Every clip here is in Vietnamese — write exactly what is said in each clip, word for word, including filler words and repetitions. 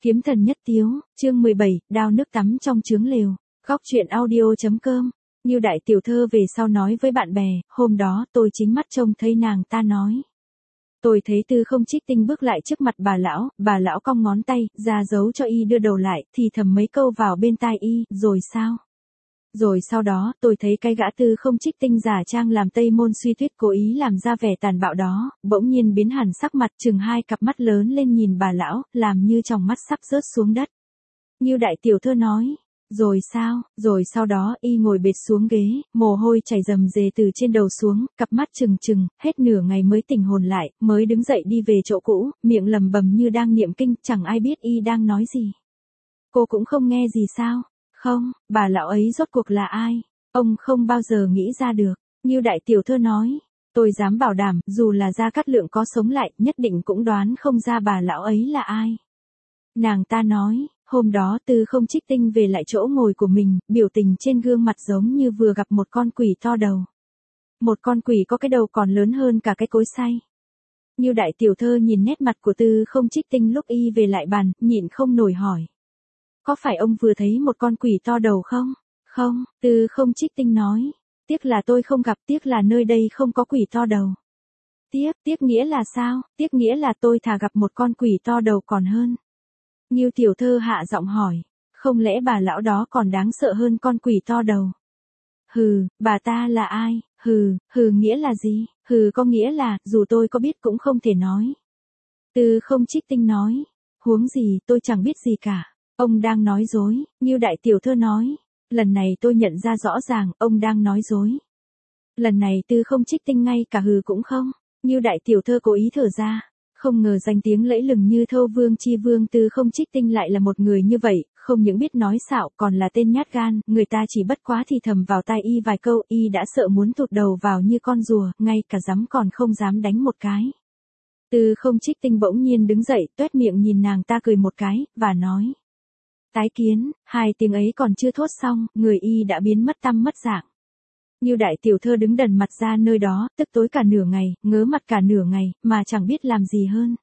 Kiếm thần nhất tiếu, chương mười bảy, đao nước tắm trong chướng lều. Góc truyện audio.com. Như đại tiểu thơ về sau nói với bạn bè, hôm đó tôi chính mắt trông thấy nàng ta nói. Tôi thấy Tư Không Trích Tinh bước lại trước mặt bà lão, bà lão cong ngón tay, ra dấu cho y đưa đầu lại, thì thầm mấy câu vào bên tai y, rồi sao? Rồi sau đó, tôi thấy cái gã Tư Không Trích Tinh giả trang làm Tây Môn Suy Tuyết cố ý làm ra vẻ tàn bạo đó, bỗng nhiên biến hẳn sắc mặt, chừng hai cặp mắt lớn lên nhìn bà lão, làm như tròng mắt sắp rớt xuống đất. Như đại tiểu thơ nói, rồi sao, rồi sau đó y ngồi bệt xuống ghế, mồ hôi chảy rầm rề từ trên đầu xuống, cặp mắt trừng trừng, hết nửa ngày mới tỉnh hồn lại, mới đứng dậy đi về chỗ cũ, miệng lầm bầm như đang niệm kinh, chẳng ai biết y đang nói gì. Cô cũng không nghe gì sao? Không, bà lão ấy rốt cuộc là ai? Ông không bao giờ nghĩ ra được. Như đại tiểu thơ nói, tôi dám bảo đảm, dù là Gia Cát Lượng có sống lại, nhất định cũng đoán không ra bà lão ấy là ai. Nàng ta nói, hôm đó Tư Không Trích Tinh về lại chỗ ngồi của mình, biểu tình trên gương mặt giống như vừa gặp một con quỷ to đầu. Một con quỷ có cái đầu còn lớn hơn cả cái cối xay. Như đại tiểu thơ nhìn nét mặt của Tư Không Trích Tinh lúc y về lại bàn, nhịn không nổi hỏi. Có phải ông vừa thấy một con quỷ to đầu không? Không, Tư Không Trích Tinh nói. Tiếc là tôi không gặp, tiếc là nơi đây không có quỷ to đầu. Tiếc, tiếc nghĩa là sao? Tiếc nghĩa là tôi thà gặp một con quỷ to đầu còn hơn. Như tiểu thơ hạ giọng hỏi. Không lẽ bà lão đó còn đáng sợ hơn con quỷ to đầu? Hừ, bà ta là ai? Hừ, hừ nghĩa là gì? Hừ có nghĩa là, dù tôi có biết cũng không thể nói. Tư Không Trích Tinh nói. Huống gì, tôi chẳng biết gì cả. Ông đang nói dối, như đại tiểu thơ nói. Lần này tôi nhận ra rõ ràng, ông đang nói dối. Lần này Tư Không Trích Tinh ngay cả hừ cũng không. Như đại tiểu thơ cố ý thở ra. Không ngờ danh tiếng lẫy lừng như Thâu Vương Chi Vương Tư Không Trích Tinh lại là một người như vậy, không những biết nói xạo còn là tên nhát gan, người ta chỉ bất quá thì thầm vào tai y vài câu, y đã sợ muốn tụt đầu vào như con rùa, ngay cả dám còn không dám đánh một cái. Tư Không Trích Tinh bỗng nhiên đứng dậy, toét miệng nhìn nàng ta cười một cái, và nói. Tái kiến, hai tiếng ấy còn chưa thốt xong, người y đã biến mất tăm mất dạng. Như đại tiểu thơ đứng đần mặt ra nơi đó, tức tối cả nửa ngày, ngớ mặt cả nửa ngày, mà chẳng biết làm gì hơn.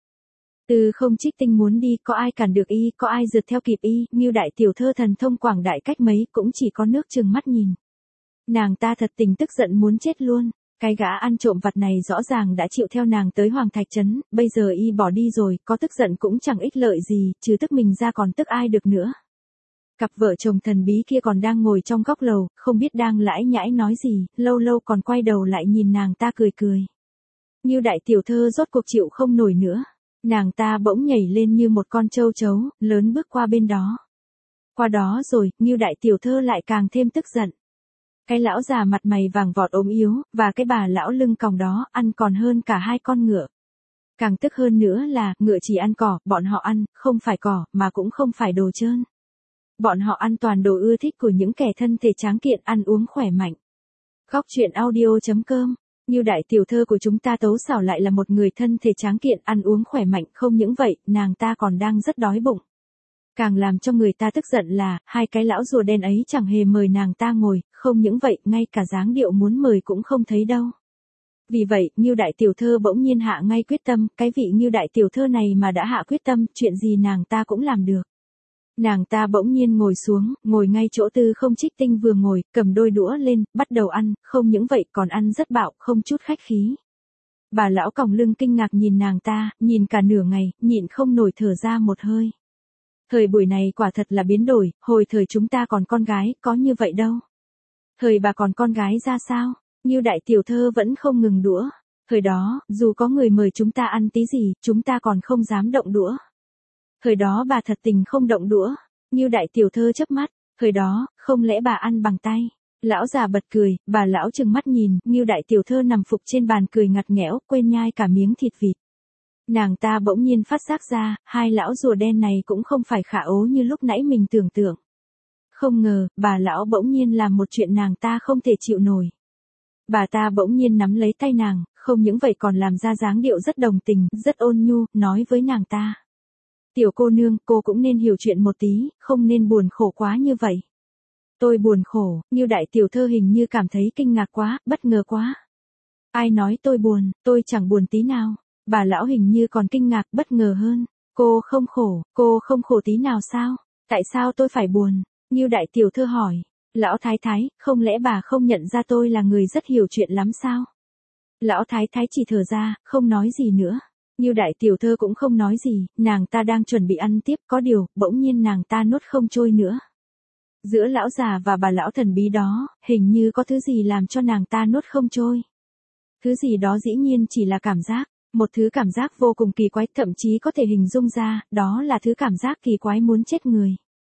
Tư Không Trích Tinh muốn đi, có ai cản được y, có ai rượt theo kịp y, như đại tiểu thơ thần thông quảng đại cách mấy, cũng chỉ có nước trừng mắt nhìn. Nàng ta thật tình tức giận muốn chết luôn. Cái gã ăn trộm vặt này rõ ràng đã chịu theo nàng tới Hoàng Thạch Trấn, bây giờ y bỏ đi rồi, có tức giận cũng chẳng ích lợi gì, trừ tức mình ra còn tức ai được nữa. Cặp vợ chồng thần bí kia còn đang ngồi trong góc lầu, không biết đang lãi nhãi nói gì, lâu lâu còn quay đầu lại nhìn nàng ta cười cười. Như đại tiểu thơ rốt cuộc chịu không nổi nữa. Nàng ta bỗng nhảy lên như một con trâu trấu, lớn bước qua bên đó. Qua đó rồi, Như đại tiểu thơ lại càng thêm tức giận. Cái lão già mặt mày vàng vọt ốm yếu, và cái bà lão lưng còng đó, ăn còn hơn cả hai con ngựa. Càng tức hơn nữa là, ngựa chỉ ăn cỏ, bọn họ ăn, không phải cỏ, mà cũng không phải đồ trơn. Bọn họ ăn toàn đồ ưa thích của những kẻ thân thể tráng kiện ăn uống khỏe mạnh. Góc truyện audio.com. Như đại tiểu thơ của chúng ta tấu xảo lại là một người thân thể tráng kiện ăn uống khỏe mạnh, không những vậy, nàng ta còn đang rất đói bụng. Càng làm cho người ta tức giận là, hai cái lão rùa đen ấy chẳng hề mời nàng ta ngồi, không những vậy, ngay cả dáng điệu muốn mời cũng không thấy đâu. Vì vậy, Như đại tiểu thơ bỗng nhiên hạ ngay quyết tâm, cái vị Như đại tiểu thơ này mà đã hạ quyết tâm, chuyện gì nàng ta cũng làm được. Nàng ta bỗng nhiên ngồi xuống, ngồi ngay chỗ Tư Không Trích Tinh vừa ngồi, cầm đôi đũa lên, bắt đầu ăn, không những vậy còn ăn rất bạo, không chút khách khí. Bà lão còng lưng kinh ngạc nhìn nàng ta, nhìn cả nửa ngày, nhịn không nổi thở ra một hơi. Thời buổi này quả thật là biến đổi, hồi thời chúng ta còn con gái, có như vậy đâu. Thời bà còn con gái ra sao? Như đại tiểu thơ vẫn không ngừng đũa. Thời đó, dù có người mời chúng ta ăn tí gì, chúng ta còn không dám động đũa. Thời đó bà thật tình không động đũa. Như đại tiểu thơ chớp mắt. Thời đó, không lẽ bà ăn bằng tay? Lão già bật cười, bà lão trừng mắt nhìn, Như đại tiểu thơ nằm phục trên bàn cười ngặt nghẽo, quên nhai cả miếng thịt vịt. Nàng ta bỗng nhiên phát giác ra, hai lão rùa đen này cũng không phải khả ố như lúc nãy mình tưởng tượng. Không ngờ, bà lão bỗng nhiên làm một chuyện nàng ta không thể chịu nổi. Bà ta bỗng nhiên nắm lấy tay nàng, không những vậy còn làm ra dáng điệu rất đồng tình, rất ôn nhu, nói với nàng ta. Tiểu cô nương, cô cũng nên hiểu chuyện một tí, không nên buồn khổ quá như vậy. Tôi buồn khổ, Như đại tiểu thơ hình như cảm thấy kinh ngạc quá, bất ngờ quá. Ai nói tôi buồn, tôi chẳng buồn tí nào. Bà lão hình như còn kinh ngạc, bất ngờ hơn. Cô không khổ, cô không khổ tí nào sao? Tại sao tôi phải buồn? Ngưu đại tiểu thư hỏi. Lão thái thái, không lẽ bà không nhận ra tôi là người rất hiểu chuyện lắm sao? Lão thái thái chỉ thở ra, không nói gì nữa. Ngưu đại tiểu thư cũng không nói gì, nàng ta đang chuẩn bị ăn tiếp, có điều, bỗng nhiên nàng ta nuốt không trôi nữa. Giữa lão già và bà lão thần bí đó, hình như có thứ gì làm cho nàng ta nuốt không trôi. Thứ gì đó dĩ nhiên chỉ là cảm giác, một thứ cảm giác vô cùng kỳ quái, thậm chí có thể hình dung ra, đó là thứ cảm giác kỳ quái muốn chết người.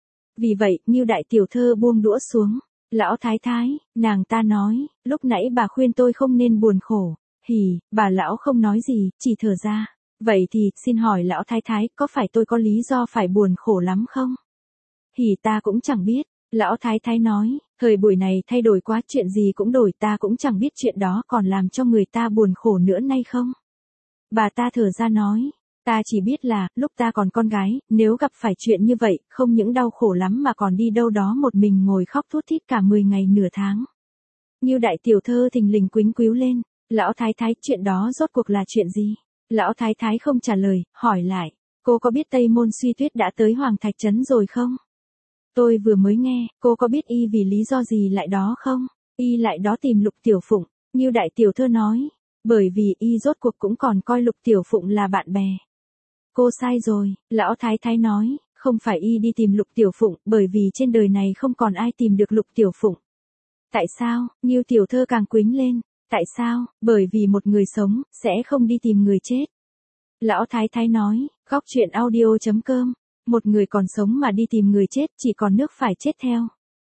Vì vậy, Ngưu đại tiểu thư buông đũa xuống. Lão thái thái, nàng ta nói, lúc nãy bà khuyên tôi không nên buồn khổ. Hì, bà lão không nói gì, chỉ thở ra. Vậy thì, xin hỏi lão thái thái, có phải tôi có lý do phải buồn khổ lắm không? Hì, ta cũng chẳng biết. Lão thái thái nói, thời buổi này thay đổi quá, chuyện gì cũng đổi, ta cũng chẳng biết chuyện đó còn làm cho người ta buồn khổ nữa nay không? Bà ta thở ra nói, ta chỉ biết là, lúc ta còn con gái, nếu gặp phải chuyện như vậy, không những đau khổ lắm mà còn đi đâu đó một mình ngồi khóc thút thít cả mười ngày nửa tháng. Ngưu đại tiểu thơ thình lình quýnh quíu lên, lão thái thái, chuyện đó rốt cuộc là chuyện gì? Lão thái thái không trả lời, hỏi lại, cô có biết Tây Môn Suy Tuyết đã tới Hoàng Thạch Trấn rồi không? Tôi vừa mới nghe, cô có biết y vì lý do gì lại đó không? Y lại đó tìm Lục Tiểu Phụng, Ngưu đại tiểu thơ nói, bởi vì y rốt cuộc cũng còn coi Lục Tiểu Phụng là bạn bè. Cô sai rồi, lão thái thái nói, không phải y đi tìm Lục Tiểu Phụng, bởi vì trên đời này không còn ai tìm được Lục Tiểu Phụng. Tại sao? Ngưu tiểu thơ càng quýnh lên, tại sao? Bởi vì một người sống, sẽ không đi tìm người chết. Lão thái thái nói, góc chuyện audio chấm com, một người còn sống mà đi tìm người chết, chỉ còn nước phải chết theo.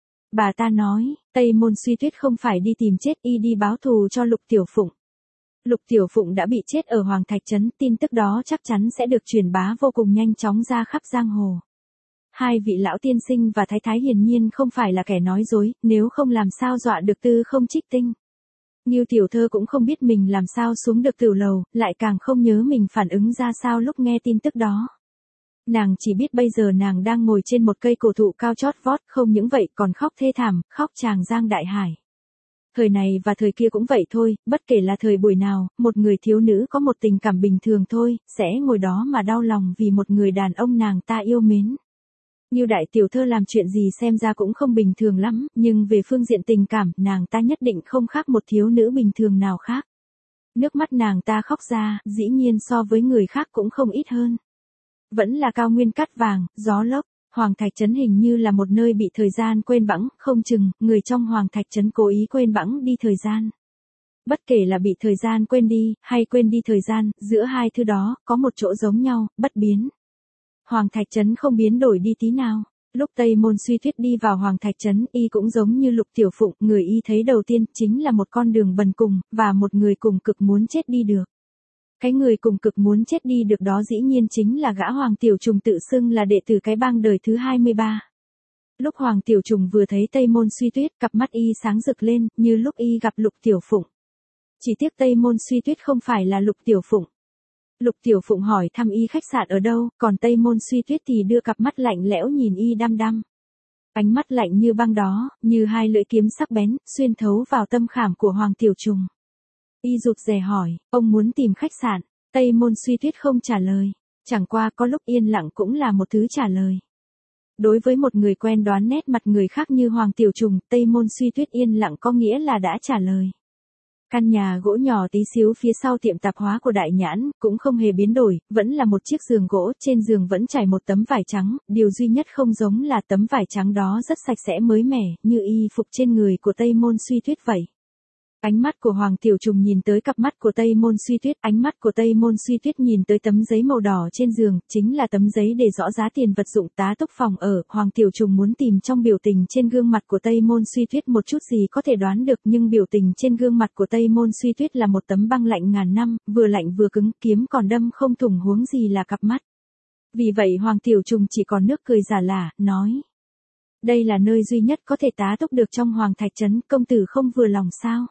Bà ta nói, Tây Môn Suy Tuyết không phải đi tìm chết, y đi báo thù cho Lục Tiểu Phụng. Lục Tiểu Phụng đã bị chết ở Hoàng Thạch Trấn, tin tức đó chắc chắn sẽ được truyền bá vô cùng nhanh chóng ra khắp giang hồ. Hai vị lão tiên sinh và thái thái hiển nhiên không phải là kẻ nói dối, nếu không làm sao dọa được Tư Không Trích Tinh. Ngưu tiểu thơ cũng không biết mình làm sao xuống được tửu lầu, lại càng không nhớ mình phản ứng ra sao lúc nghe tin tức đó. Nàng chỉ biết bây giờ nàng đang ngồi trên một cây cổ thụ cao chót vót, không những vậy còn khóc thê thảm, khóc tràng giang đại hải. Thời này và thời kia cũng vậy thôi, bất kể là thời buổi nào, một người thiếu nữ có một tình cảm bình thường thôi, sẽ ngồi đó mà đau lòng vì một người đàn ông nàng ta yêu mến. Ngưu đại tiểu thơ làm chuyện gì xem ra cũng không bình thường lắm, nhưng về phương diện tình cảm, nàng ta nhất định không khác một thiếu nữ bình thường nào khác. Nước mắt nàng ta khóc ra, dĩ nhiên so với người khác cũng không ít hơn. Vẫn là cao nguyên cát vàng, gió lốc, Hoàng Thạch Trấn hình như là một nơi bị thời gian quên bẵng, không chừng, người trong Hoàng Thạch Trấn cố ý quên bẵng đi thời gian. Bất kể là bị thời gian quên đi, hay quên đi thời gian, giữa hai thứ đó, có một chỗ giống nhau, bất biến. Hoàng Thạch Trấn không biến đổi đi tí nào. Lúc Tây Môn Suy Tuyết đi vào Hoàng Thạch Trấn, y cũng giống như Lục Tiểu Phụng, người y thấy đầu tiên chính là một con đường bần cùng, và một người cùng cực muốn chết đi được. Cái người cùng cực muốn chết đi được đó dĩ nhiên chính là gã Hoàng Tiểu Trùng tự xưng là đệ tử cái bang đời thứ hai mươi ba. Lúc Hoàng Tiểu Trùng vừa thấy Tây Môn Suy Tuyết, cặp mắt y sáng rực lên, như lúc y gặp Lục Tiểu Phụng. Chỉ tiếc Tây Môn Suy Tuyết không phải là Lục Tiểu Phụng. Lục Tiểu Phụng hỏi thăm y khách sạn ở đâu, còn Tây Môn Suy Tuyết thì đưa cặp mắt lạnh lẽo nhìn y đăm đăm. Ánh mắt lạnh như băng đó, như hai lưỡi kiếm sắc bén, xuyên thấu vào tâm khảm của Hoàng Tiểu Trùng. Y rụt rè hỏi, ông muốn tìm khách sạn? Tây Môn Suy Tuyết không trả lời. Chẳng qua có lúc yên lặng cũng là một thứ trả lời. Đối với một người quen đoán nét mặt người khác như Hoàng Tiểu Trùng, Tây Môn Suy Tuyết yên lặng có nghĩa là đã trả lời. Căn nhà gỗ nhỏ tí xíu phía sau tiệm tạp hóa của Đại Nhãn, cũng không hề biến đổi, vẫn là một chiếc giường gỗ, trên giường vẫn trải một tấm vải trắng, điều duy nhất không giống là tấm vải trắng đó rất sạch sẽ mới mẻ, như y phục trên người của Tây Môn Suy Tuyết vậy. Ánh mắt của Hoàng Tiểu Trùng nhìn tới cặp mắt của Tây Môn Suy Tuyết, ánh mắt của Tây Môn Suy Tuyết nhìn tới tấm giấy màu đỏ trên giường, chính là tấm giấy để rõ giá tiền vật dụng tá túc phòng ở. Hoàng Tiểu Trùng muốn tìm trong biểu tình trên gương mặt của Tây Môn Suy Tuyết một chút gì có thể đoán được, nhưng biểu tình trên gương mặt của Tây Môn Suy Tuyết là một tấm băng lạnh ngàn năm, vừa lạnh vừa cứng, kiếm còn đâm không thủng huống gì là cặp mắt. Vì vậy Hoàng Tiểu Trùng chỉ còn nước cười giả lả, nói: đây là nơi duy nhất có thể tá túc được trong Hoàng Thạch Trấn, công tử không vừa lòng sao?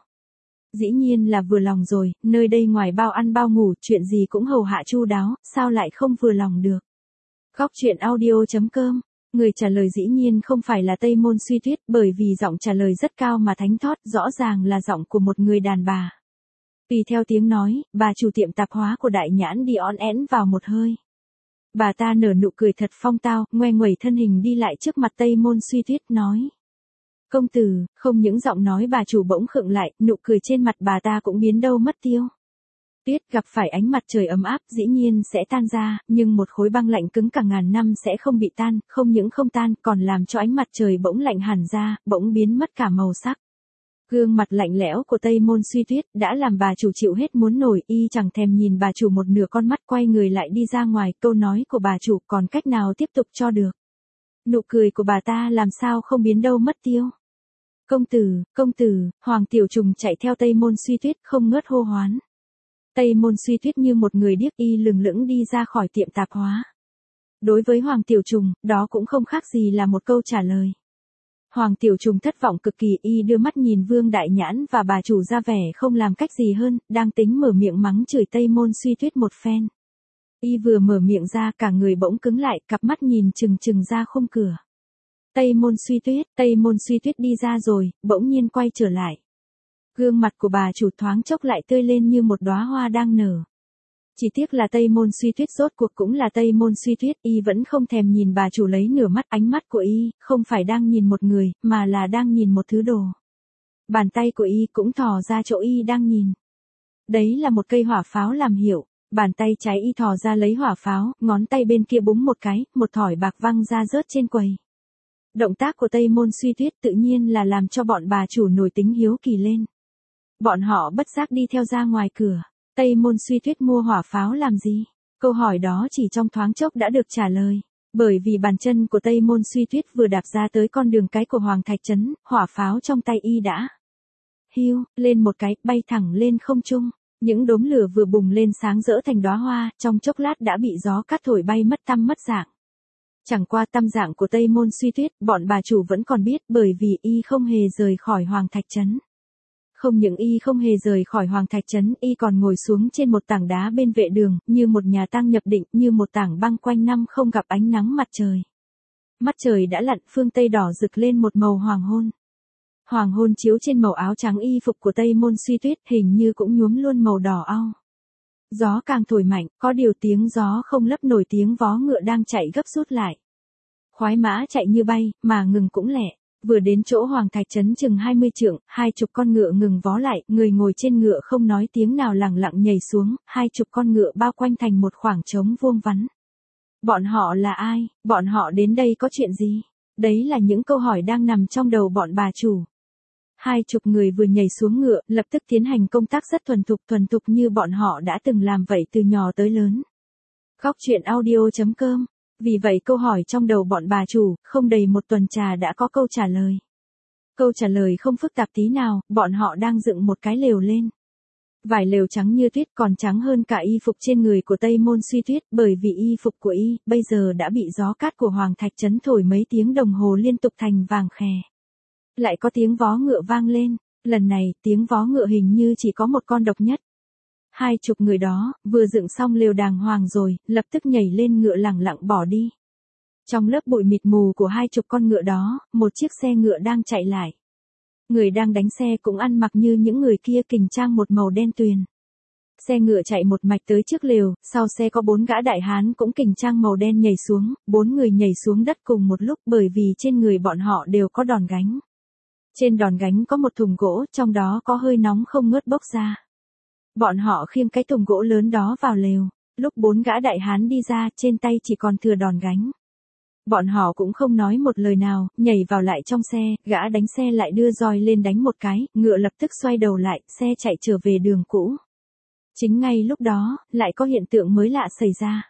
Dĩ nhiên là vừa lòng rồi, nơi đây ngoài bao ăn bao ngủ, chuyện gì cũng hầu hạ chu đáo, sao lại không vừa lòng được. Góc chuyện audio chấm com, người trả lời dĩ nhiên không phải là Tây Môn Suy Tuyết, bởi vì giọng trả lời rất cao mà thánh thót, rõ ràng là giọng của một người đàn bà. Tùy theo tiếng nói, bà chủ tiệm tạp hóa của Đại Nhãn đi on én vào một hơi. Bà ta nở nụ cười thật phong tao, ngoe nguẩy thân hình đi lại trước mặt Tây Môn Suy Tuyết nói. Công tử, không những giọng nói bà chủ bỗng khựng lại, nụ cười trên mặt bà ta cũng biến đâu mất tiêu. Tuyết gặp phải ánh mặt trời ấm áp dĩ nhiên sẽ tan ra, nhưng một khối băng lạnh cứng cả ngàn năm sẽ không bị tan, không những không tan còn làm cho ánh mặt trời bỗng lạnh hẳn ra, bỗng biến mất cả màu sắc. Gương mặt lạnh lẽo của Tây Môn Suy Tuyết đã làm bà chủ chịu hết muốn nổi, y chẳng thèm nhìn bà chủ một nửa con mắt, quay người lại đi ra ngoài. Câu nói của bà chủ còn cách nào tiếp tục cho được. Nụ cười của bà ta làm sao không biến đâu mất tiêu. Công tử, công tử, Hoàng Tiểu Trùng chạy theo Tây Môn Suy Tuyết không ngớt hô hoán. Tây Môn Suy Tuyết như một người điếc y lừng lững đi ra khỏi tiệm tạp hóa. Đối với Hoàng Tiểu Trùng, đó cũng không khác gì là một câu trả lời. Hoàng Tiểu Trùng thất vọng cực kỳ, y đưa mắt nhìn Vương Đại Nhãn và bà chủ ra vẻ không làm cách gì hơn, đang tính mở miệng mắng chửi Tây Môn Suy Tuyết một phen. Y vừa mở miệng ra cả người bỗng cứng lại, cặp mắt nhìn chừng chừng ra khung cửa. Tây Môn Suy Tuyết, Tây Môn Suy Tuyết đi ra rồi, bỗng nhiên quay trở lại. Gương mặt của bà chủ thoáng chốc lại tươi lên như một đóa hoa đang nở. Chỉ tiếc là Tây Môn Suy Tuyết rốt cuộc cũng là Tây Môn Suy Tuyết, y vẫn không thèm nhìn bà chủ lấy nửa mắt, ánh mắt của y không phải đang nhìn một người, mà là đang nhìn một thứ đồ. Bàn tay của y cũng thò ra chỗ y đang nhìn. Đấy là một cây hỏa pháo làm hiệu, bàn tay trái y thò ra lấy hỏa pháo, ngón tay bên kia búng một cái, một thỏi bạc văng ra rớt trên quầy. Động tác của Tây Môn Suy Tuyết tự nhiên là làm cho bọn bà chủ nổi tính hiếu kỳ lên. Bọn họ bất giác đi theo ra ngoài cửa. Tây Môn Suy Tuyết mua hỏa pháo làm gì? Câu hỏi đó chỉ trong thoáng chốc đã được trả lời. Bởi vì bàn chân của Tây Môn Suy Tuyết vừa đạp ra tới con đường cái của Hoàng Thạch Trấn, hỏa pháo trong tay y đã hiu lên một cái, bay thẳng lên không trung. Những đốm lửa vừa bùng lên sáng rỡ thành đóa hoa, trong chốc lát đã bị gió cát thổi bay mất tăm mất dạng. Chẳng qua tâm dạng của Tây Môn Suy Tuyết, bọn bà chủ vẫn còn biết, bởi vì y không hề rời khỏi Hoàng Thạch Trấn. Không những y không hề rời khỏi Hoàng Thạch Trấn, y còn ngồi xuống trên một tảng đá bên vệ đường, như một nhà tang nhập định, như một tảng băng quanh năm không gặp ánh nắng mặt trời. Mắt trời đã lặn, phương Tây đỏ rực lên một màu hoàng hôn. Hoàng hôn chiếu trên màu áo trắng y phục của Tây Môn Suy Tuyết, hình như cũng nhuốm luôn màu đỏ au. Gió càng thổi mạnh, có điều tiếng gió không lấp nổi tiếng vó ngựa đang chạy gấp rút lại. Khoái mã chạy như bay, mà ngừng cũng lẹ. Vừa đến chỗ Hoàng Thạch Trấn chừng hai mươi trượng, hai chục con ngựa ngừng vó lại, người ngồi trên ngựa không nói tiếng nào lẳng lặng nhảy xuống, hai chục con ngựa bao quanh thành một khoảng trống vuông vắn. Bọn họ là ai? Bọn họ đến đây có chuyện gì? Đấy là những câu hỏi đang nằm trong đầu bọn bà chủ. Hai chục người vừa nhảy xuống ngựa, lập tức tiến hành công tác rất thuần thục thuần thục như bọn họ đã từng làm vậy từ nhỏ tới lớn. Góc truyện audio chấm com. Vì vậy câu hỏi trong đầu bọn bà chủ, không đầy một tuần trà đã có câu trả lời. Câu trả lời không phức tạp tí nào, bọn họ đang dựng một cái lều lên. Vải lều trắng như tuyết, còn trắng hơn cả y phục trên người của Tây Môn Suy Tuyết, bởi vì y phục của y, bây giờ đã bị gió cát của Hoàng Thạch Trấn thổi mấy tiếng đồng hồ liên tục thành vàng khè. Lại có tiếng vó ngựa vang lên, lần này tiếng vó ngựa hình như chỉ có một con độc nhất. Hai chục người đó, vừa dựng xong lều đàng hoàng rồi, lập tức nhảy lên ngựa lẳng lặng bỏ đi. Trong lớp bụi mịt mù của hai chục con ngựa đó, một chiếc xe ngựa đang chạy lại. Người đang đánh xe cũng ăn mặc như những người kia, kình trang một màu đen tuyền. Xe ngựa chạy một mạch tới trước lều, sau xe có bốn gã đại hán cũng kình trang màu đen nhảy xuống, bốn người nhảy xuống đất cùng một lúc bởi vì trên người bọn họ đều có đòn gánh. Trên đòn gánh có một thùng gỗ, trong đó có hơi nóng không ngớt bốc ra. Bọn họ khiêng cái thùng gỗ lớn đó vào lều, lúc bốn gã đại hán đi ra, trên tay chỉ còn thừa đòn gánh. Bọn họ cũng không nói một lời nào, nhảy vào lại trong xe, gã đánh xe lại đưa roi lên đánh một cái, ngựa lập tức xoay đầu lại, xe chạy trở về đường cũ. Chính ngay lúc đó, lại có hiện tượng mới lạ xảy ra.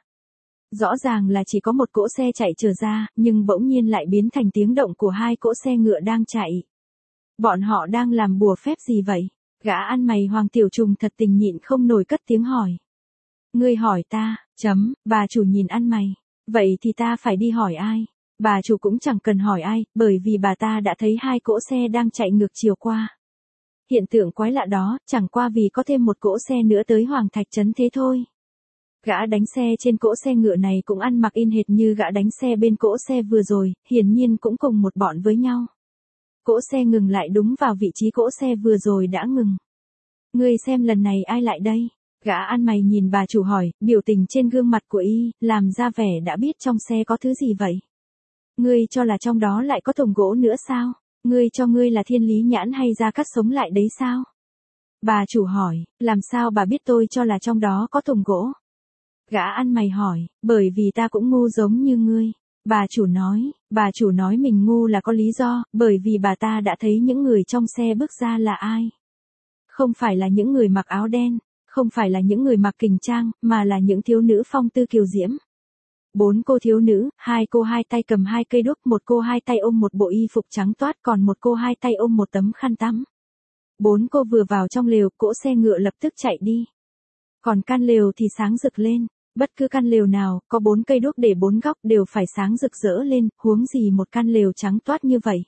Rõ ràng là chỉ có một cỗ xe chạy trở ra, nhưng bỗng nhiên lại biến thành tiếng động của hai cỗ xe ngựa đang chạy. Bọn họ đang làm bùa phép gì vậy? Gã ăn mày Hoàng Tiểu Trùng thật tình nhịn không nổi cất tiếng hỏi. Ngươi hỏi ta, chấm, bà chủ nhìn ăn mày. Vậy thì ta phải đi hỏi ai? Bà chủ cũng chẳng cần hỏi ai, bởi vì bà ta đã thấy hai cỗ xe đang chạy ngược chiều qua. Hiện tượng quái lạ đó, chẳng qua vì có thêm một cỗ xe nữa tới Hoàng Thạch Trấn thế thôi. Gã đánh xe trên cỗ xe ngựa này cũng ăn mặc in hệt như gã đánh xe bên cỗ xe vừa rồi, hiển nhiên cũng cùng một bọn với nhau. Cỗ xe ngừng lại đúng vào vị trí cỗ xe vừa rồi đã ngừng. Ngươi xem lần này ai lại đây? Gã ăn mày nhìn bà chủ hỏi, biểu tình trên gương mặt của y, làm ra vẻ đã biết trong xe có thứ gì vậy. Ngươi cho là trong đó lại có thùng gỗ nữa sao? Ngươi cho ngươi là thiên lý nhãn hay ra cắt sống lại đấy sao? Bà chủ hỏi, làm sao bà biết tôi cho là trong đó có thùng gỗ? Gã ăn mày hỏi, bởi vì ta cũng ngu giống như ngươi. Bà chủ nói, bà chủ nói mình ngu là có lý do, bởi vì bà ta đã thấy những người trong xe bước ra là ai. Không phải là những người mặc áo đen, không phải là những người mặc kình trang, mà là những thiếu nữ phong tư kiều diễm. Bốn cô thiếu nữ, hai cô hai tay cầm hai cây đuốc, một cô hai tay ôm một bộ y phục trắng toát, còn một cô hai tay ôm một tấm khăn tắm. Bốn cô vừa vào trong lều, cỗ xe ngựa lập tức chạy đi. Còn căn lều thì sáng rực lên, bất cứ căn lều nào, có bốn cây đuốc để bốn góc đều phải sáng rực rỡ lên, huống gì một căn lều trắng toát như vậy.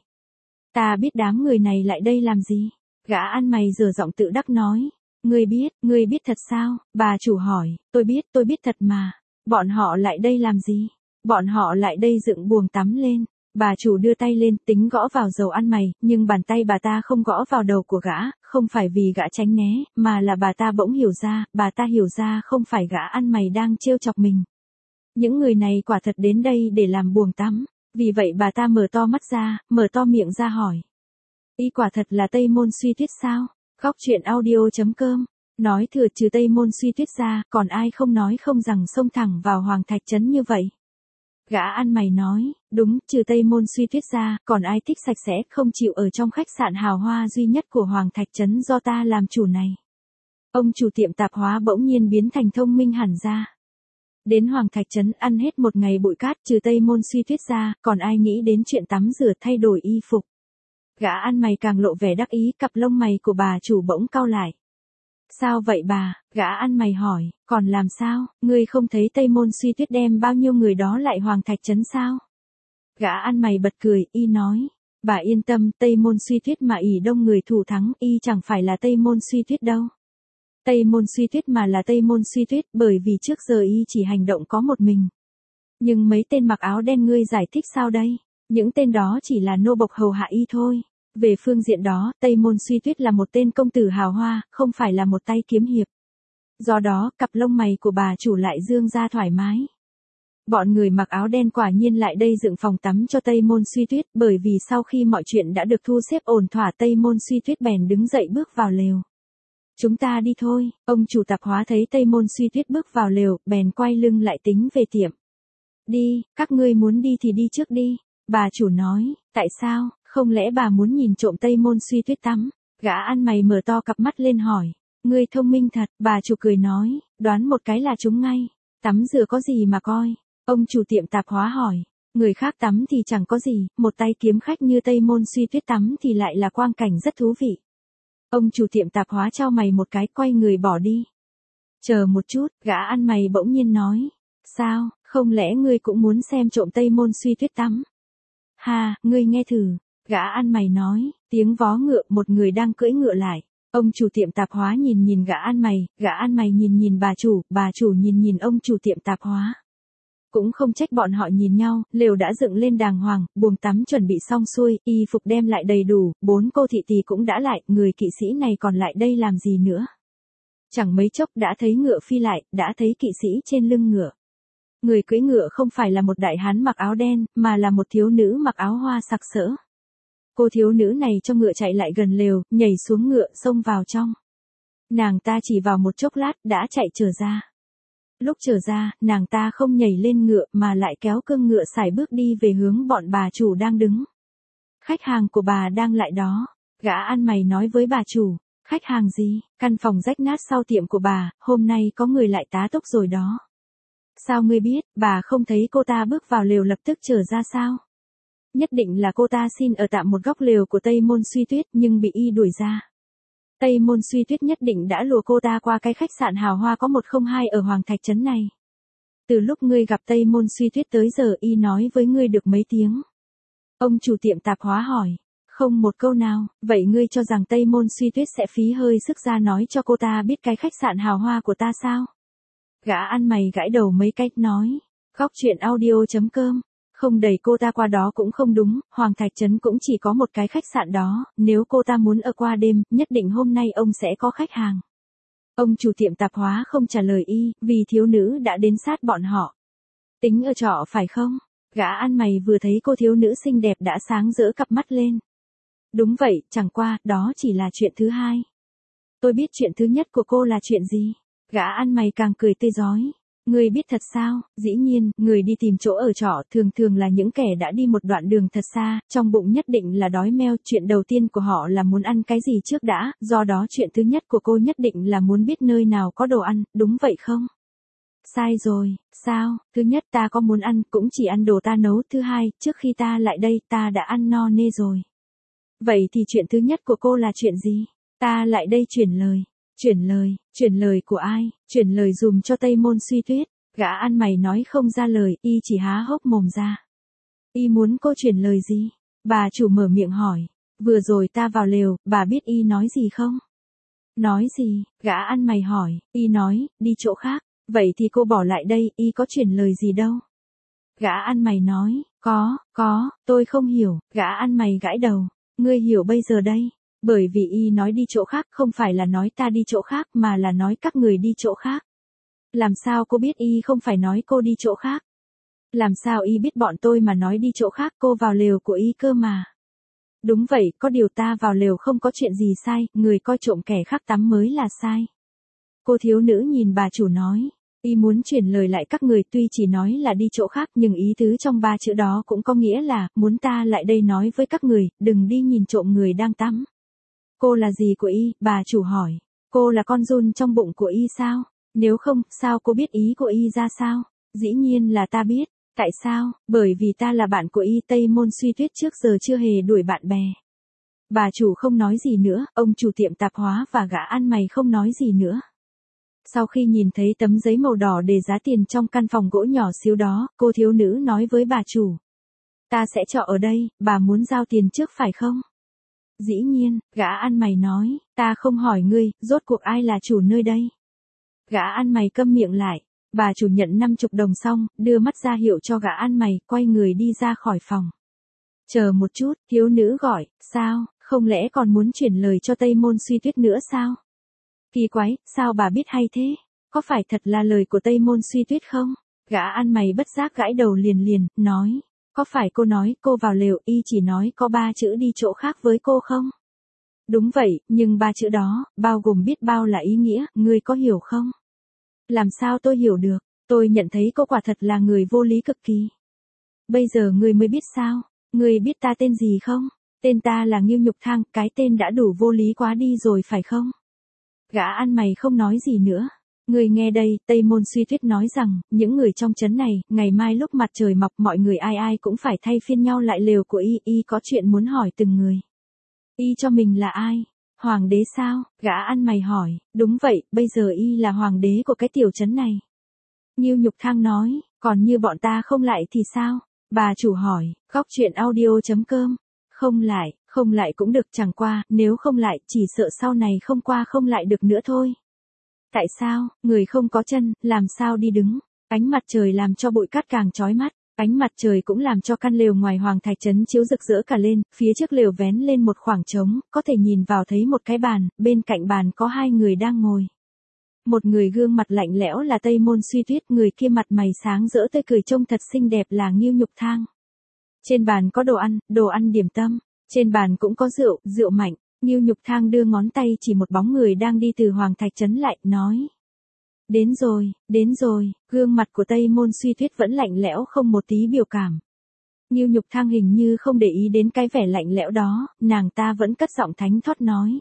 Ta biết đám người này lại đây làm gì? Gã ăn mày giở giọng tự đắc nói. Ngươi biết, ngươi biết thật sao? Bà chủ hỏi, tôi biết, tôi biết thật mà. Bọn họ lại đây làm gì? Bọn họ lại đây dựng buồng tắm lên. Bà chủ đưa tay lên, tính gõ vào dầu ăn mày, nhưng bàn tay bà ta không gõ vào đầu của gã, không phải vì gã tránh né, mà là bà ta bỗng hiểu ra, bà ta hiểu ra không phải gã ăn mày đang trêu chọc mình. Những người này quả thật đến đây để làm buồng tắm, vì vậy bà ta mở to mắt ra, mở to miệng ra hỏi. Y quả thật là Tây Môn Suy Tuyết sao? Góc truyện audio chấm com. Nói thừa trừ Tây Môn Suy Tuyết ra, còn ai không nói không rằng xông thẳng vào Hoàng Thạch Trấn như vậy? Gã ăn mày nói, đúng, trừ Tây Môn Suy Tuyết ra, còn ai thích sạch sẽ, không chịu ở trong khách sạn hào hoa duy nhất của Hoàng Thạch Trấn do ta làm chủ này. Ông chủ tiệm tạp hóa bỗng nhiên biến thành thông minh hẳn ra. Đến Hoàng Thạch Trấn ăn hết một ngày bụi cát, trừ Tây Môn Suy Tuyết ra, còn ai nghĩ đến chuyện tắm rửa thay đổi y phục. Gã ăn mày càng lộ vẻ đắc ý, cặp lông mày của bà chủ bỗng cau lại. Sao vậy bà? Gã ăn mày hỏi, còn làm sao, ngươi không thấy Tây Môn Suy Tuyết đem bao nhiêu người đó lại Hoàng Thạch Trấn sao? Gã ăn mày bật cười, y nói, bà yên tâm, Tây Môn Suy Tuyết mà ỷ đông người thủ thắng, y chẳng phải là Tây Môn Suy Tuyết đâu. Tây Môn Suy Tuyết mà là Tây Môn Suy Tuyết, bởi vì trước giờ y chỉ hành động có một mình. Nhưng mấy tên mặc áo đen ngươi giải thích sao đây? Những tên đó chỉ là nô bộc hầu hạ y thôi. Về phương diện đó, Tây Môn Suy Tuyết là một tên công tử hào hoa, không phải là một tay kiếm hiệp. Do đó, cặp lông mày của bà chủ lại dương ra thoải mái. Bọn người mặc áo đen quả nhiên lại đây dựng phòng tắm cho Tây Môn Suy Tuyết, bởi vì sau khi mọi chuyện đã được thu xếp ổn thỏa, Tây Môn Suy Tuyết bèn đứng dậy bước vào lều. Chúng ta đi thôi, ông chủ tạp hóa thấy Tây Môn Suy Tuyết bước vào lều, bèn quay lưng lại tính về tiệm. Đi, các ngươi muốn đi thì đi trước đi. Bà chủ nói, tại sao, không lẽ bà muốn nhìn trộm Tây Môn Suy Tuyết tắm? Gã ăn mày mở to cặp mắt lên hỏi, ngươi thông minh thật, bà chủ cười nói, đoán một cái là trúng ngay, tắm rửa có gì mà coi? Ông chủ tiệm tạp hóa hỏi, người khác tắm thì chẳng có gì, một tay kiếm khách như Tây Môn Suy Tuyết tắm thì lại là quang cảnh rất thú vị. Ông chủ tiệm tạp hóa chau mày một cái, quay người bỏ đi. Chờ một chút, gã ăn mày bỗng nhiên nói, sao, không lẽ ngươi cũng muốn xem trộm Tây Môn Suy Tuyết tắm? Ha, ngươi nghe thử. Gã ăn mày nói, tiếng vó ngựa, một người đang cưỡi ngựa lại. Ông chủ tiệm tạp hóa nhìn nhìn gã ăn mày, gã ăn mày nhìn nhìn bà chủ, bà chủ nhìn nhìn ông chủ tiệm tạp hóa. Cũng không trách bọn họ nhìn nhau, lều đã dựng lên đàng hoàng, buồng tắm chuẩn bị xong xuôi, y phục đem lại đầy đủ, bốn cô thị tỳ cũng đã lại, người kỵ sĩ này còn lại đây làm gì nữa. Chẳng mấy chốc đã thấy ngựa phi lại, đã thấy kỵ sĩ trên lưng ngựa. Người cưỡi ngựa không phải là một đại hán mặc áo đen, mà là một thiếu nữ mặc áo hoa sặc sỡ. Cô thiếu nữ này cho ngựa chạy lại gần lều, nhảy xuống ngựa, xông vào trong. Nàng ta chỉ vào một chốc lát, đã chạy trở ra. Lúc trở ra, nàng ta không nhảy lên ngựa, mà lại kéo cương ngựa sải bước đi về hướng bọn bà chủ đang đứng. Khách hàng của bà đang lại đó. Gã ăn mày nói với bà chủ, khách hàng gì? Căn phòng rách nát sau tiệm của bà, hôm nay có người lại tá túc rồi đó. Sao ngươi biết, bà không thấy cô ta bước vào lều lập tức trở ra sao? Nhất định là cô ta xin ở tạm một góc lều của Tây Môn Suy Tuyết nhưng bị y đuổi ra. Tây Môn Suy Tuyết nhất định đã lùa cô ta qua cái khách sạn hào hoa có một không hai ở Hoàng Thạch Trấn này. Từ lúc ngươi gặp Tây Môn Suy Tuyết tới giờ y nói với ngươi được mấy tiếng? Ông chủ tiệm tạp hóa hỏi. Không một câu nào, vậy ngươi cho rằng Tây Môn Suy Tuyết sẽ phí hơi sức ra nói cho cô ta biết cái khách sạn hào hoa của ta sao? Gã ăn mày gãi đầu mấy cách nói. Góc truyện audio chấm com. Không đẩy cô ta qua đó cũng không đúng, Hoàng Thạch Trấn cũng chỉ có một cái khách sạn đó, nếu cô ta muốn ở qua đêm, nhất định hôm nay ông sẽ có khách hàng. Ông chủ tiệm tạp hóa không trả lời y, vì thiếu nữ đã đến sát bọn họ. Tính ở trọ phải không? Gã ăn mày vừa thấy cô thiếu nữ xinh đẹp đã sáng rỡ cặp mắt lên. Đúng vậy, chẳng qua, đó chỉ là chuyện thứ hai. Tôi biết chuyện thứ nhất của cô là chuyện gì. Gã ăn mày càng cười tươi rói. Người biết thật sao? Dĩ nhiên, người đi tìm chỗ ở trọ thường thường là những kẻ đã đi một đoạn đường thật xa, trong bụng nhất định là đói meo. Chuyện đầu tiên của họ là muốn ăn cái gì trước đã, do đó chuyện thứ nhất của cô nhất định là muốn biết nơi nào có đồ ăn, đúng vậy không? Sai rồi, sao? Thứ nhất ta có muốn ăn, cũng chỉ ăn đồ ta nấu. Thứ hai, trước khi ta lại đây ta đã ăn no nê rồi. Vậy thì chuyện thứ nhất của cô là chuyện gì? Ta lại đây chuyển lời. Chuyển lời, chuyển lời của ai? Chuyển lời dùm cho Tây Môn Suy Tuyết. Gã ăn mày nói không ra lời, y chỉ há hốc mồm ra. Y muốn cô chuyển lời gì? Bà chủ mở miệng hỏi. Vừa rồi ta vào lều, bà biết y nói gì không? Nói gì? Gã ăn mày hỏi. Y nói, đi chỗ khác. Vậy thì cô bỏ lại đây, y có chuyển lời gì đâu? Gã ăn mày nói, có, có, tôi không hiểu. Gã ăn mày gãi đầu. Ngươi hiểu bây giờ đây. Bởi vì y nói đi chỗ khác không phải là nói ta đi chỗ khác mà là nói các người đi chỗ khác. Làm sao cô biết y không phải nói cô đi chỗ khác? Làm sao y biết bọn tôi mà nói đi chỗ khác cô vào lều của y cơ mà? Đúng vậy, có điều ta vào lều không có chuyện gì sai, người coi trộm kẻ khác tắm mới là sai. Cô thiếu nữ nhìn bà chủ nói. Y muốn chuyển lời lại các người tuy chỉ nói là đi chỗ khác nhưng ý tứ trong ba chữ đó cũng có nghĩa là muốn ta lại đây nói với các người, đừng đi nhìn trộm người đang tắm. Cô là gì của y? Bà chủ hỏi. Cô là con giun trong bụng của y sao? Nếu không, sao cô biết ý của y ra sao? Dĩ nhiên là ta biết. Tại sao? Bởi vì ta là bạn của y. Tây Môn Suy Tuyết trước giờ chưa hề đuổi bạn bè. Bà chủ không nói gì nữa, ông chủ tiệm tạp hóa và gã ăn mày không nói gì nữa. Sau khi nhìn thấy tấm giấy màu đỏ để giá tiền trong căn phòng gỗ nhỏ xíu đó, cô thiếu nữ nói với bà chủ. Ta sẽ trọ ở đây, bà muốn giao tiền trước phải không? Dĩ nhiên, gã ăn mày nói, ta không hỏi ngươi, rốt cuộc ai là chủ nơi đây? Gã ăn mày câm miệng lại, bà chủ nhận năm chục đồng xong, đưa mắt ra hiệu cho gã ăn mày, quay người đi ra khỏi phòng. Chờ một chút, thiếu nữ gọi, sao, không lẽ còn muốn chuyển lời cho Tây Môn Suy Tuyết nữa sao? Kỳ quái, sao bà biết hay thế? Có phải thật là lời của Tây Môn Suy Tuyết không? Gã ăn mày bất giác gãi đầu liền liền, nói. Có phải cô nói cô vào lều y chỉ nói có ba chữ đi chỗ khác với cô không? Đúng vậy, nhưng ba chữ đó, bao gồm biết bao là ý nghĩa, ngươi có hiểu không? Làm sao tôi hiểu được? Tôi nhận thấy cô quả thật là người vô lý cực kỳ. Bây giờ ngươi mới biết sao? Ngươi biết ta tên gì không? Tên ta là Ngưu Nhục Thang, cái tên đã đủ vô lý quá đi rồi phải không? Gã ăn mày không nói gì nữa. Người nghe đây, Tây Môn Suy Tuyết nói rằng, những người trong trấn này, ngày mai lúc mặt trời mọc mọi người ai ai cũng phải thay phiên nhau lại lều của y, y có chuyện muốn hỏi từng người. Y cho mình là ai? Hoàng đế sao? Gã ăn mày hỏi, đúng vậy, bây giờ y là hoàng đế của cái tiểu trấn này. Ngưu Nhục Thang nói, còn như bọn ta không lại thì sao? Bà chủ hỏi, góc chuyện audio chấm com. Không lại, không lại cũng được chẳng qua, nếu không lại, chỉ sợ sau này không qua không lại được nữa thôi. Tại sao, người không có chân, làm sao đi đứng? Ánh mặt trời làm cho bụi cát càng chói mắt, ánh mặt trời cũng làm cho căn lều ngoài Hoàng Thạch Trấn chiếu rực rỡ cả lên, phía trước lều vén lên một khoảng trống, có thể nhìn vào thấy một cái bàn, bên cạnh bàn có hai người đang ngồi. Một người gương mặt lạnh lẽo là Tây Môn Suy Tuyết, người kia mặt mày sáng rỡ tươi cười trông thật xinh đẹp là Ngưu Nhục Thang. Trên bàn có đồ ăn, đồ ăn điểm tâm, trên bàn cũng có rượu, rượu mạnh. Ngưu Nhục Thang đưa ngón tay chỉ một bóng người đang đi từ Hoàng Thạch Trấn lại, nói. Đến rồi, đến rồi, gương mặt của Tây Môn Suy Tuyết vẫn lạnh lẽo không một tí biểu cảm. Ngưu Nhục Thang hình như không để ý đến cái vẻ lạnh lẽo đó, nàng ta vẫn cất giọng thánh thót nói.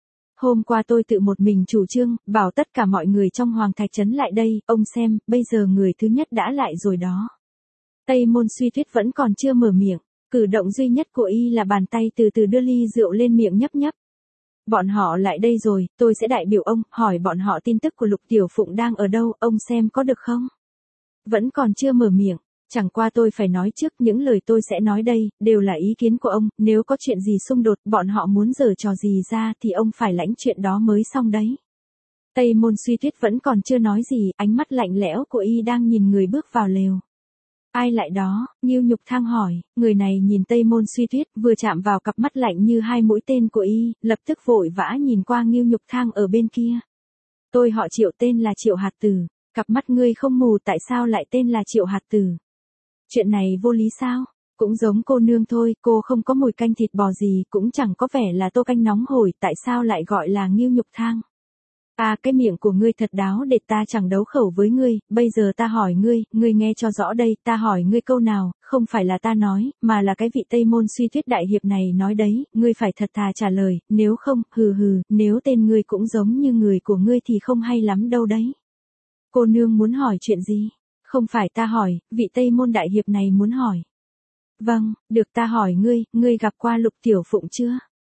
Hôm qua tôi tự một mình chủ trương, bảo tất cả mọi người trong Hoàng Thạch Trấn lại đây, ông xem, bây giờ người thứ nhất đã lại rồi đó. Tây Môn Suy Tuyết vẫn còn chưa mở miệng. Cử động duy nhất của y là bàn tay từ từ đưa ly rượu lên miệng nhấp nhấp. Bọn họ lại đây rồi, tôi sẽ đại biểu ông, hỏi bọn họ tin tức của Lục Tiểu Phụng đang ở đâu, ông xem có được không? Vẫn còn chưa mở miệng, chẳng qua tôi phải nói trước những lời tôi sẽ nói đây, đều là ý kiến của ông, nếu có chuyện gì xung đột, bọn họ muốn giở trò gì ra thì ông phải lãnh chuyện đó mới xong đấy. Tây Môn Suy Tuyết vẫn còn chưa nói gì, ánh mắt lạnh lẽo của y đang nhìn người bước vào lều. Ai lại đó? Ngưu Nhục Thang hỏi, người này nhìn Tây Môn Suy Tuyết, vừa chạm vào cặp mắt lạnh như hai mũi tên của y, lập tức vội vã nhìn qua Ngưu Nhục Thang ở bên kia. Tôi họ Triệu tên là Triệu Hạt Tử, cặp mắt ngươi không mù tại sao lại tên là Triệu Hạt Tử? Chuyện này vô lý sao? Cũng giống cô nương thôi, cô không có mùi canh thịt bò gì, cũng chẳng có vẻ là tô canh nóng hổi, tại sao lại gọi là Ngưu Nhục Thang? À, cái miệng của ngươi thật đáo để, ta chẳng đấu khẩu với ngươi, bây giờ ta hỏi ngươi, ngươi nghe cho rõ đây, ta hỏi ngươi câu nào, không phải là ta nói, mà là cái vị Tây Môn Suy Tuyết đại hiệp này nói đấy, ngươi phải thật thà trả lời, nếu không, hừ hừ, nếu tên ngươi cũng giống như người của ngươi thì không hay lắm đâu đấy. Cô nương muốn hỏi chuyện gì? Không phải ta hỏi, vị Tây Môn đại hiệp này muốn hỏi. Vâng, được, ta hỏi ngươi, ngươi gặp qua Lục Tiểu Phụng chưa?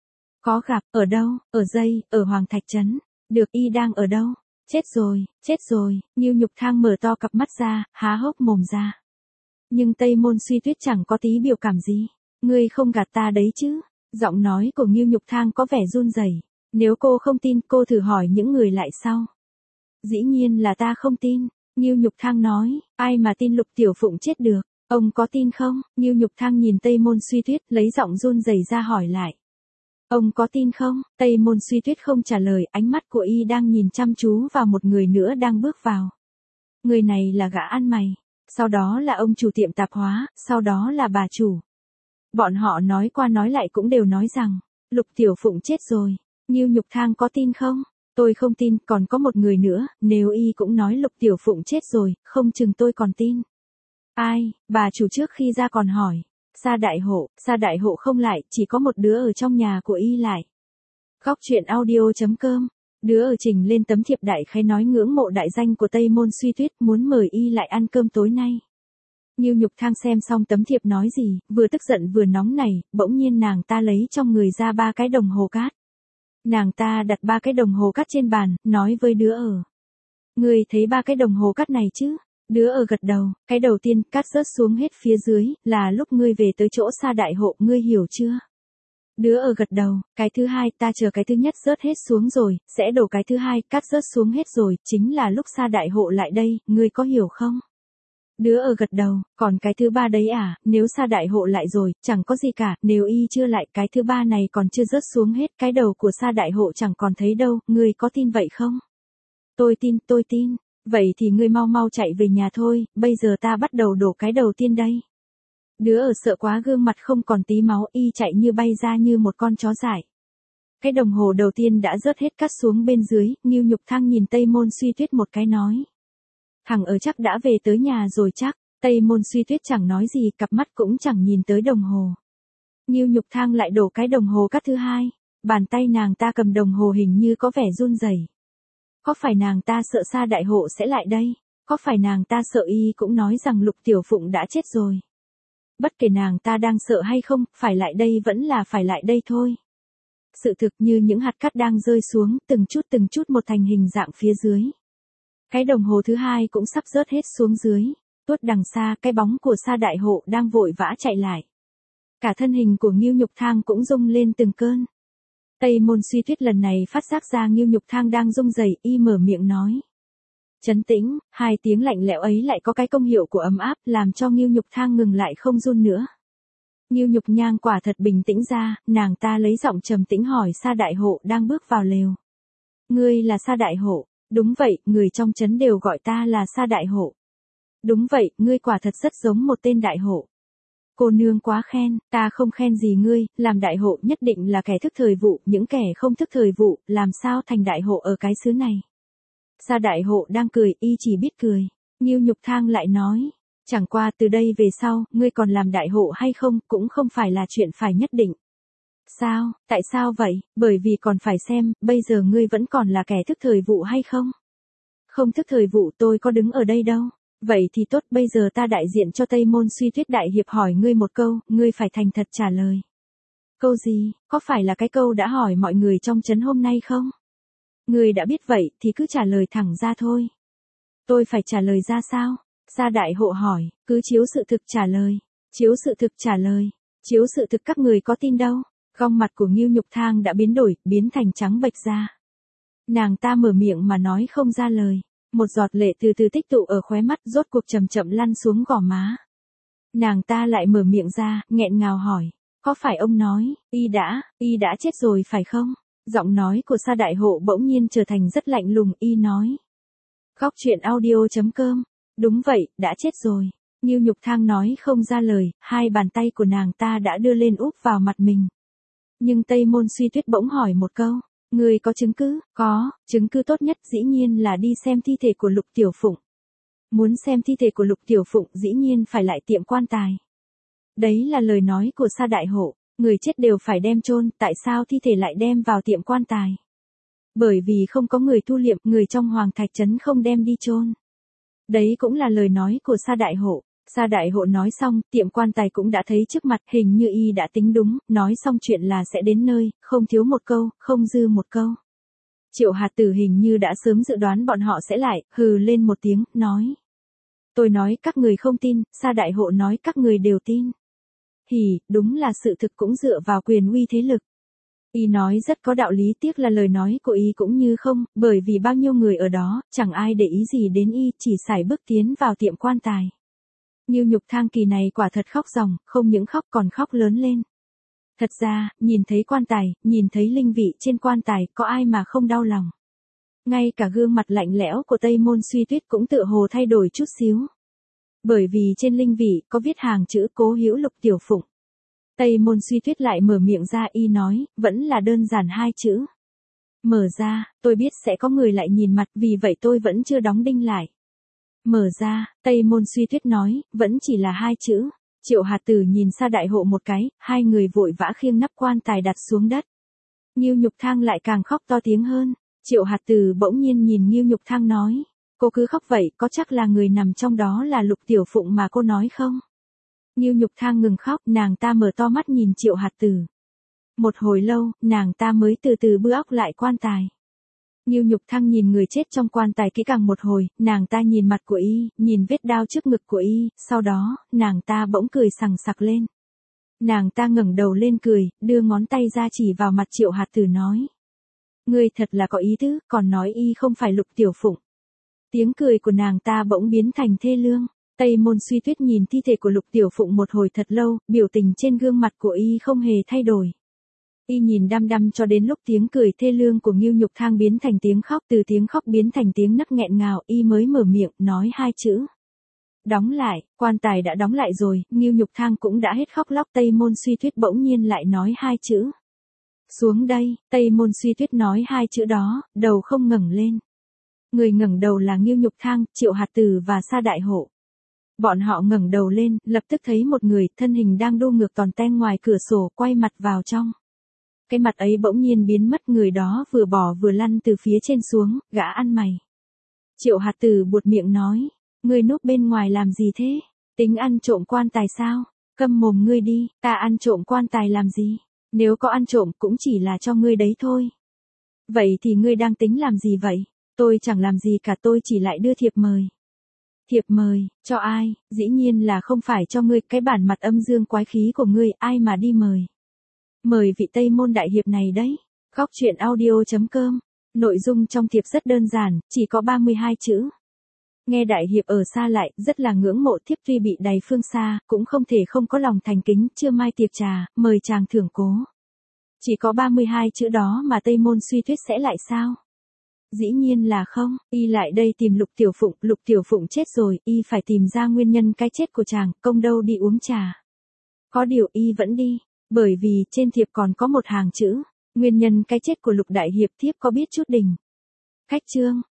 Có gặp, ở đâu? Ở dây, ở Hoàng Thạch Trấn. Được, y đang ở đâu? Chết rồi, chết rồi, Ngưu Nhục Thang mở to cặp mắt ra, há hốc mồm ra. Nhưng Tây Môn Suy Tuyết chẳng có tí biểu cảm gì. Ngươi không gạt ta đấy chứ? Giọng nói của Ngưu Nhục Thang có vẻ run rẩy. Nếu cô không tin, cô thử hỏi những người lại sau. Dĩ nhiên là ta không tin. Ngưu Nhục Thang nói, ai mà tin Lục Tiểu Phụng chết được? Ông có tin không? Ngưu Nhục Thang nhìn Tây Môn Suy Tuyết, lấy giọng run rẩy ra hỏi lại. Ông có tin không? Tây Môn Suy Tuyết không trả lời, ánh mắt của y đang nhìn chăm chú vào một người nữa đang bước vào. Người này là gã ăn mày, sau đó là ông chủ tiệm tạp hóa, sau đó là bà chủ. Bọn họ nói qua nói lại cũng đều nói rằng, Lục Tiểu Phụng chết rồi. Ngưu Nhục Thang có tin không? Tôi không tin, còn có một người nữa, nếu y cũng nói Lục Tiểu Phụng chết rồi, không chừng tôi còn tin. Ai? Bà chủ trước khi ra còn hỏi. Sa Đại Hộ, Sa Đại Hộ không lại, chỉ có một đứa ở trong nhà của y lại. Góc truyện audio chấm com. Đứa ở trình lên tấm thiệp đại khái nói ngưỡng mộ đại danh của Tây Môn Suy Tuyết, muốn mời y lại ăn cơm tối nay. Ngưu Nhục Thang xem xong tấm thiệp nói gì, vừa tức giận vừa nóng nảy, bỗng nhiên nàng ta lấy trong người ra ba cái đồng hồ cát. Nàng ta đặt ba cái đồng hồ cát trên bàn, nói với đứa ở. Ngươi thấy ba cái đồng hồ cát này chứ? Đứa ở gật đầu, cái đầu tiên cát rớt xuống hết phía dưới, là lúc ngươi về tới chỗ Sa Đại Hộ, ngươi hiểu chưa? Đứa ở gật đầu, cái thứ hai ta chờ cái thứ nhất rớt hết xuống rồi, sẽ đổ cái thứ hai, cát rớt xuống hết rồi, chính là lúc Sa Đại Hộ lại đây, ngươi có hiểu không? Đứa ở gật đầu, còn cái thứ ba đấy à, nếu Sa Đại Hộ lại rồi, chẳng có gì cả, nếu y chưa lại, cái thứ ba này còn chưa rớt xuống hết, cái đầu của Sa Đại Hộ chẳng còn thấy đâu, ngươi có tin vậy không? Tôi tin, tôi tin. Vậy thì ngươi mau mau chạy về nhà thôi, bây giờ ta bắt đầu đổ cái đầu tiên đây. Đứa ở sợ quá gương mặt không còn tí máu, y chạy như bay ra như một con chó dại. Cái đồng hồ đầu tiên đã rớt hết cát xuống bên dưới, Ngưu Nhục Thang nhìn Tây Môn Suy Tuyết một cái nói. Thằng ở chắc đã về tới nhà rồi chắc. Tây Môn Suy Tuyết chẳng nói gì, cặp mắt cũng chẳng nhìn tới đồng hồ. Ngưu Nhục Thang lại đổ cái đồng hồ cát thứ hai, bàn tay nàng ta cầm đồng hồ hình như có vẻ run rẩy. Có phải nàng ta sợ Sa Đại Hộ sẽ lại đây? Có phải nàng ta sợ y cũng nói rằng Lục Tiểu Phụng đã chết rồi? Bất kể nàng ta đang sợ hay không, phải lại đây vẫn là phải lại đây thôi. Sự thực như những hạt cát đang rơi xuống, từng chút từng chút một thành hình dạng phía dưới. Cái đồng hồ thứ hai cũng sắp rớt hết xuống dưới. Tuốt đằng xa, cái bóng của Sa Đại Hộ đang vội vã chạy lại. Cả thân hình của Ngưu Nhục Thang cũng rung lên từng cơn. Tây Môn Suy Tuyết lần này phát giác ra Ngưu Nhục Thang đang rung rẩy, y mở miệng nói. Trấn tĩnh, hai tiếng lạnh lẽo ấy lại có cái công hiệu của ấm áp, làm cho Ngưu Nhục Thang ngừng lại không run nữa. Ngưu Nhục Nhang quả thật bình tĩnh ra, nàng ta lấy giọng trầm tĩnh hỏi Sa Đại Hộ đang bước vào lều. Ngươi là Sa Đại Hộ? Đúng vậy, người trong trấn đều gọi ta là Sa Đại Hộ. Đúng vậy, ngươi quả thật rất giống một tên đại hộ. Cô nương quá khen, ta không khen gì ngươi, làm đại hộ nhất định là kẻ thức thời vụ, những kẻ không thức thời vụ, làm sao thành đại hộ ở cái xứ này. Sa Đại Hộ đang cười, y chỉ biết cười. Ngưu Nhục Thang lại nói, chẳng qua từ đây về sau, ngươi còn làm đại hộ hay không, cũng không phải là chuyện phải nhất định. Sao, tại sao vậy? Bởi vì còn phải xem, bây giờ ngươi vẫn còn là kẻ thức thời vụ hay không? Không thức thời vụ tôi có đứng ở đây đâu. Vậy thì tốt, bây giờ ta đại diện cho Tây Môn Suy Tuyết đại hiệp hỏi ngươi một câu, ngươi phải thành thật trả lời. Câu gì, có phải là cái câu đã hỏi mọi người trong trấn hôm nay không? Ngươi đã biết vậy, thì cứ trả lời thẳng ra thôi. Tôi phải trả lời ra sao? Sa Đại Hộ hỏi, cứ chiếu sự thực trả lời. Chiếu sự thực trả lời. Chiếu sự thực các người có tin đâu? Gương mặt của Ngưu Nhục Thang đã biến đổi, biến thành trắng bệch ra. Nàng ta mở miệng mà nói không ra lời. Một giọt lệ từ từ tích tụ ở khóe mắt, rốt cuộc chậm chậm lăn xuống gò má. Nàng ta lại mở miệng ra, nghẹn ngào hỏi, có phải ông nói, y đã, y đã chết rồi phải không? Giọng nói của Sa Đại Hộ bỗng nhiên trở thành rất lạnh lùng, y nói. Góc truyện audio.com. Đúng vậy, đã chết rồi. Ngưu Nhục Thang nói không ra lời, hai bàn tay của nàng ta đã đưa lên úp vào mặt mình. Nhưng Tây Môn Suy Tuyết bỗng hỏi một câu. Người có chứng cứ? Có, chứng cứ tốt nhất dĩ nhiên là đi xem thi thể của Lục Tiểu Phụng. Muốn xem thi thể của Lục Tiểu Phụng dĩ nhiên phải lại tiệm quan tài. Đấy là lời nói của Sa Đại Hộ. Người chết đều phải đem chôn, tại sao thi thể lại đem vào tiệm quan tài? Bởi vì không có người thu liệm, người trong Hoàng Thạch Trấn không đem đi chôn. Đấy cũng là lời nói của Sa Đại Hộ. Sa Đại Hộ nói xong, tiệm quan tài cũng đã thấy trước mặt, hình như y đã tính đúng, nói xong chuyện là sẽ đến nơi, không thiếu một câu, không dư một câu. Triệu Hạt Tử hình như đã sớm dự đoán bọn họ sẽ lại, hừ lên một tiếng, nói. Tôi nói các người không tin, Sa Đại Hộ nói các người đều tin. Hỉ, đúng là sự thực cũng dựa vào quyền uy thế lực. Y nói rất có đạo lý, tiếc là lời nói của y cũng như không, bởi vì bao nhiêu người ở đó, chẳng ai để ý gì đến y, chỉ sải bước tiến vào tiệm quan tài. Ngưu Nhục Thang kỳ này quả thật khóc ròng, không những khóc còn khóc lớn lên. Thật ra, nhìn thấy quan tài, nhìn thấy linh vị trên quan tài, có ai mà không đau lòng. Ngay cả gương mặt lạnh lẽo của Tây Môn Suy Tuyết cũng tựa hồ thay đổi chút xíu. Bởi vì trên linh vị có viết hàng chữ Cố Hữu Lục Tiểu Phụng. Tây Môn Suy Tuyết lại mở miệng ra, y nói, vẫn là đơn giản hai chữ. Mở ra, tôi biết sẽ có người lại nhìn mặt, vì vậy tôi vẫn chưa đóng đinh lại. Mở ra, Tây Môn Suy Tuyết nói, vẫn chỉ là hai chữ. Triệu Hạt Tử nhìn Sa Đại Hộ một cái, hai người vội vã khiêng nắp quan tài đặt xuống đất. Ngưu Nhục Thang lại càng khóc to tiếng hơn. Triệu Hạt Tử bỗng nhiên nhìn Ngưu Nhục Thang nói, cô cứ khóc vậy, có chắc là người nằm trong đó là Lục Tiểu Phụng mà cô nói không? Ngưu Nhục Thang ngừng khóc, nàng ta mở to mắt nhìn Triệu Hạt Tử. Một hồi lâu, nàng ta mới từ từ bưa óc lại quan tài. Ngưu Nhục Thang nhìn người chết trong quan tài kỹ càng một hồi, nàng ta nhìn mặt của y, nhìn vết đao trước ngực của y, sau đó, nàng ta bỗng cười sằng sặc lên. Nàng ta ngẩng đầu lên cười, đưa ngón tay ra chỉ vào mặt Triệu Hạt Tử nói. Ngươi thật là có ý tứ, còn nói y không phải Lục Tiểu Phụng. Tiếng cười của nàng ta bỗng biến thành thê lương. Tây Môn Suy Tuyết nhìn thi thể của Lục Tiểu Phụng một hồi thật lâu, biểu tình trên gương mặt của y không hề thay đổi. Y nhìn đăm đăm cho đến lúc tiếng cười thê lương của Ngưu Nhục Thang biến thành tiếng khóc, từ tiếng khóc biến thành tiếng nấc nghẹn ngào, y mới mở miệng, nói hai chữ. Đóng lại, quan tài đã đóng lại rồi, Ngưu Nhục Thang cũng đã hết khóc lóc. Tây Môn Suy Tuyết bỗng nhiên lại nói hai chữ. Xuống đây, Tây Môn Suy Tuyết nói hai chữ đó, đầu không ngẩng lên. Người ngẩng đầu là Ngưu Nhục Thang, Triệu Hạt Tử và Sa Đại Hộ. Bọn họ ngẩng đầu lên, lập tức thấy một người, thân hình đang đu ngược tòn ten ngoài cửa sổ, quay mặt vào trong. Cái mặt ấy bỗng nhiên biến mất, người đó vừa bò vừa lăn từ phía trên xuống, gã ăn mày. Triệu Hạt Tử buột miệng nói, ngươi núp bên ngoài làm gì thế? Tính ăn trộm quan tài sao? Câm mồm ngươi đi, ta ăn trộm quan tài làm gì? Nếu có ăn trộm cũng chỉ là cho ngươi đấy thôi. Vậy thì ngươi đang tính làm gì vậy? Tôi chẳng làm gì cả, tôi chỉ lại đưa thiệp mời. Thiệp mời, cho ai? Dĩ nhiên là không phải cho ngươi, cái bản mặt âm dương quái khí của ngươi, ai mà đi mời. Mời vị Tây Môn đại hiệp này đấy. Góc truyện audio.com. Nội dung trong thiệp rất đơn giản, chỉ có ba mươi hai chữ. Nghe đại hiệp ở xa lại, rất là ngưỡng mộ thiếp, tuy bị đày phương xa, cũng không thể không có lòng thành kính, trưa mai tiệc trà, mời chàng thưởng cố. Chỉ có ba mươi hai chữ đó mà Tây Môn Suy Tuyết sẽ lại sao? Dĩ nhiên là không, y lại đây tìm Lục Tiểu Phụng, Lục Tiểu Phụng chết rồi, y phải tìm ra nguyên nhân cái chết của chàng, công đâu đi uống trà. Có điều y vẫn đi, bởi vì trên thiệp còn có một hàng chữ, nguyên nhân cái chết của Lục đại hiệp, thiếp có biết chút đỉnh. Khách chương,